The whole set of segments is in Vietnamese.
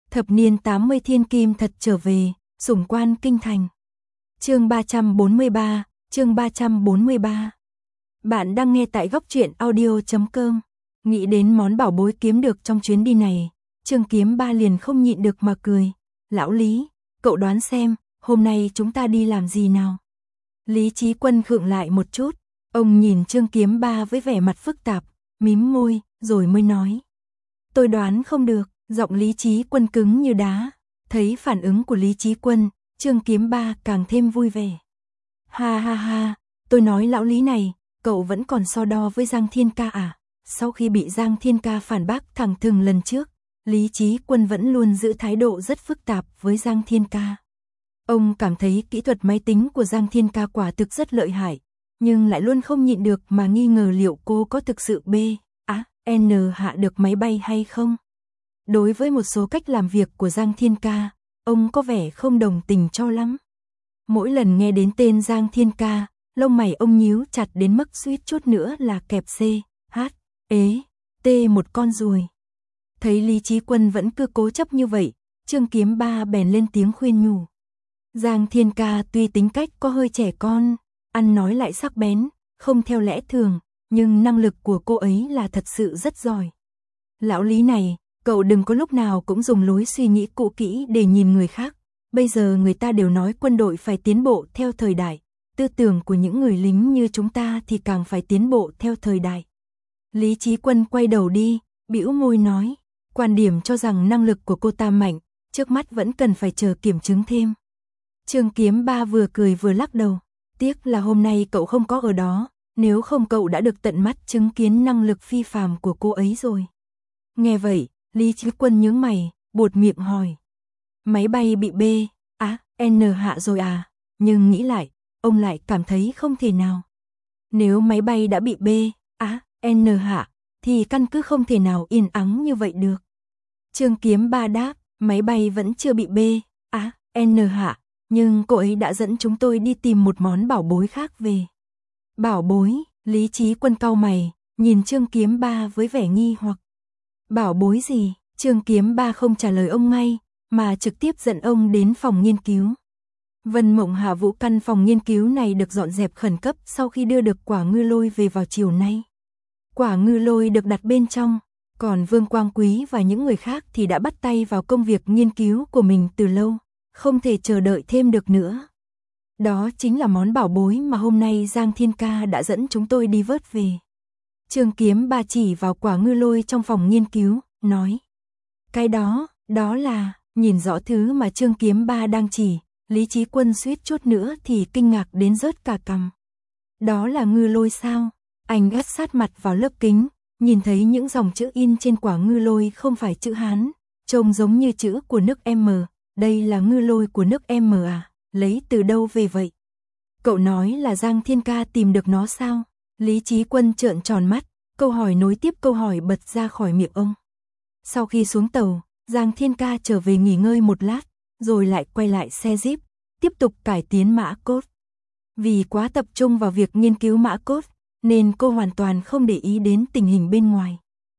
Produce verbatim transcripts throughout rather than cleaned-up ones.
Thập niên tám mươi thiên kim thật trở về, sủng quan kinh thành. Chương ba trăm bốn mươi ba, chương ba trăm bốn mươi ba. Bạn đang nghe tại góc truyện audio chấm com. Nghĩ đến món bảo bối kiếm được trong chuyến đi này, Trương Kiếm Ba liền không nhịn được mà cười. Lão Lý, cậu đoán xem, hôm nay chúng ta đi làm gì nào? Lý Chí Quân khựng lại một chút, ông nhìn Trương Kiếm Ba với vẻ mặt phức tạp, mím môi, rồi mới nói. Tôi đoán không được, giọng Lý Chí Quân cứng như đá. Thấy phản ứng của Lý Chí Quân, Trương Kiếm Ba càng thêm vui vẻ. Ha ha ha, tôi nói lão Lý này, cậu vẫn còn so đo với Giang Thiên Ca à? Sau khi bị Giang Thiên Ca phản bác thẳng thừng lần trước, Lý Chí Quân vẫn luôn giữ thái độ rất phức tạp với Giang Thiên Ca. Ông cảm thấy kỹ thuật máy tính của Giang Thiên Ca quả thực rất lợi hại, nhưng lại luôn không nhịn được mà nghi ngờ liệu cô có thực sự B, A, N hạ được máy bay hay không. Đối với một số cách làm việc của Giang Thiên Ca, ông có vẻ không đồng tình cho lắm. Mỗi lần nghe đến tên Giang Thiên Ca, lông mày ông nhíu chặt đến mức suýt chút nữa là kẹp C, H, ế, T một con ruồi. Thấy Lý Chí Quân vẫn cứ cố chấp như vậy, Trương Kiếm Ba bèn lên tiếng khuyên nhủ. Giang Thiên Ca tuy tính cách có hơi trẻ con, ăn nói lại sắc bén, không theo lẽ thường, nhưng năng lực của cô ấy là thật sự rất giỏi. Lão Lý này, cậu đừng có lúc nào cũng dùng lối suy nghĩ cũ kỹ để nhìn người khác. Bây giờ người ta đều nói quân đội phải tiến bộ theo thời đại, tư tưởng của những người lính như chúng ta thì càng phải tiến bộ theo thời đại. Lý Chí Quân quay đầu đi, bĩu môi nói, quan điểm cho rằng năng lực của cô ta mạnh, trước mắt vẫn cần phải chờ kiểm chứng thêm. Trương Kiếm Ba vừa cười vừa lắc đầu, tiếc là hôm nay cậu không có ở đó, nếu không cậu đã được tận mắt chứng kiến năng lực phi phàm của cô ấy rồi. Nghe vậy, Lý Chí Quân nhướng mày, buột miệng hỏi. Máy bay bị B, A, N hạ rồi à? Nhưng nghĩ lại, ông lại cảm thấy không thể nào. Nếu máy bay đã bị B, A, N hạ, thì căn cứ không thể nào yên ắng như vậy được. Trương Kiếm Ba đáp, máy bay vẫn chưa bị B, A, N hạ, nhưng cô ấy đã dẫn chúng tôi đi tìm một món bảo bối khác về. Bảo bối, Lý Chí Quân cau mày, nhìn Trương Kiếm Ba với vẻ nghi hoặc. Bảo bối gì? Trương Kiếm Ba không trả lời ông ngay, mà trực tiếp dẫn ông đến phòng nghiên cứu. Vân Mộng Hạ Vũ căn phòng nghiên cứu này được dọn dẹp khẩn cấp sau khi đưa được quả ngư lôi về vào chiều nay. Quả ngư lôi được đặt bên trong, còn Vương Quang Quý và những người khác thì đã bắt tay vào công việc nghiên cứu của mình từ lâu, không thể chờ đợi thêm được nữa. Đó chính là món bảo bối mà hôm nay Giang Thiên Ca đã dẫn chúng tôi đi vớt về. Trương Kiếm Ba chỉ vào quả ngư lôi trong phòng nghiên cứu, nói. Cái đó, đó là, nhìn rõ thứ mà Trương Kiếm Ba đang chỉ, Lý Chí Quân suýt chút nữa thì kinh ngạc đến rớt cả cằm. Đó là ngư lôi sao? Anh gắt sát mặt vào lớp kính, nhìn thấy những dòng chữ in trên quả ngư lôi không phải chữ Hán, trông giống như chữ của nước M, đây là ngư lôi của nước M à, lấy từ đâu về vậy? Cậu nói là Giang Thiên Ca tìm được nó sao? Lý Chí Quân trợn tròn mắt, câu hỏi nối tiếp câu hỏi bật ra khỏi miệng ông. Sau khi xuống tàu, Giang Thiên Ca trở về nghỉ ngơi một lát, rồi lại quay lại xe Jeep, tiếp tục cải tiến mã code. Vì quá tập trung vào việc nghiên cứu mã code, nên cô hoàn toàn không để ý đến tình hình bên ngoài.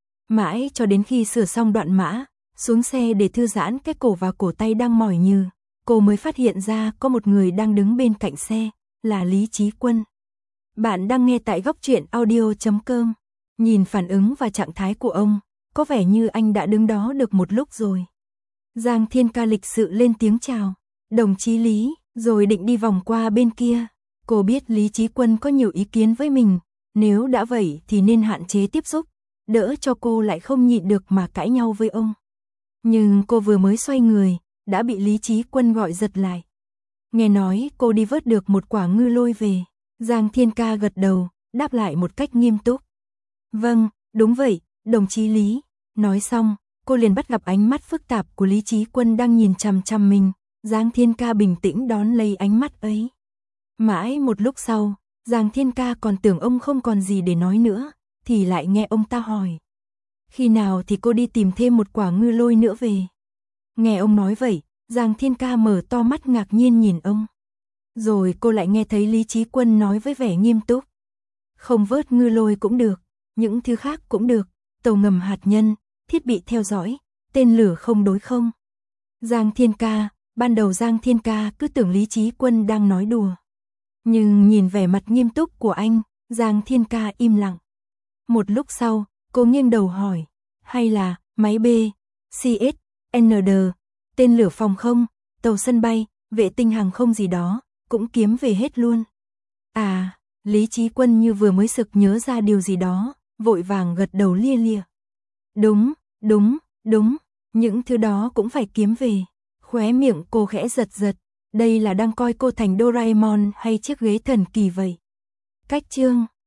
Mãi cho đến khi sửa xong đoạn mã, xuống xe để thư giãn cái cổ và cổ tay đang mỏi nhừ, cô mới phát hiện ra có một người đang đứng bên cạnh xe, là Lý Chí Quân. Bạn đang nghe tại góc truyện audio chấm com. Nhìn phản ứng và trạng thái của ông, có vẻ như anh đã đứng đó được một lúc rồi. Giang Thiên Ca lịch sự lên tiếng chào, đồng chí Lý, rồi định đi vòng qua bên kia. Cô biết Lý Chí Quân có nhiều ý kiến với mình, nếu đã vậy thì nên hạn chế tiếp xúc, đỡ cho cô lại không nhịn được mà cãi nhau với ông. Nhưng cô vừa mới xoay người, đã bị Lý Chí Quân gọi giật lại. Nghe nói cô đi vớt được một quả ngư lôi về, Giang Thiên Ca gật đầu, đáp lại một cách nghiêm túc. Vâng, đúng vậy, đồng chí Lý. Nói xong, cô liền bắt gặp ánh mắt phức tạp của Lý Chí Quân đang nhìn chằm chằm mình. Giang Thiên Ca bình tĩnh đón lấy ánh mắt ấy. Mãi một lúc sau, Giang Thiên Ca còn tưởng ông không còn gì để nói nữa, thì lại nghe ông ta hỏi. Khi nào thì cô đi tìm thêm một quả ngư lôi nữa về? Nghe ông nói vậy, Giang Thiên Ca mở to mắt ngạc nhiên nhìn ông. Rồi cô lại nghe thấy Lý Chí Quân nói với vẻ nghiêm túc. Không vớt ngư lôi cũng được, những thứ khác cũng được, tàu ngầm hạt nhân, thiết bị theo dõi, tên lửa không đối không. Giang Thiên Ca, ban đầu Giang Thiên Ca cứ tưởng Lý Chí Quân đang nói đùa. Nhưng nhìn vẻ mặt nghiêm túc của anh, Giang Thiên Ca im lặng. Một lúc sau, cô nghiêng đầu hỏi, hay là máy B, xê ét, en đê, tên lửa phòng không, tàu sân bay, vệ tinh hàng không gì đó, cũng kiếm về hết luôn. À, Lý Chí Quân như vừa mới sực nhớ ra điều gì đó, vội vàng gật đầu lia lịa. Đúng, đúng, đúng, những thứ đó cũng phải kiếm về. Khóe miệng cô khẽ giật giật, đây là đang coi cô thành Doraemon hay chiếc ghế thần kỳ vậy. Cách chương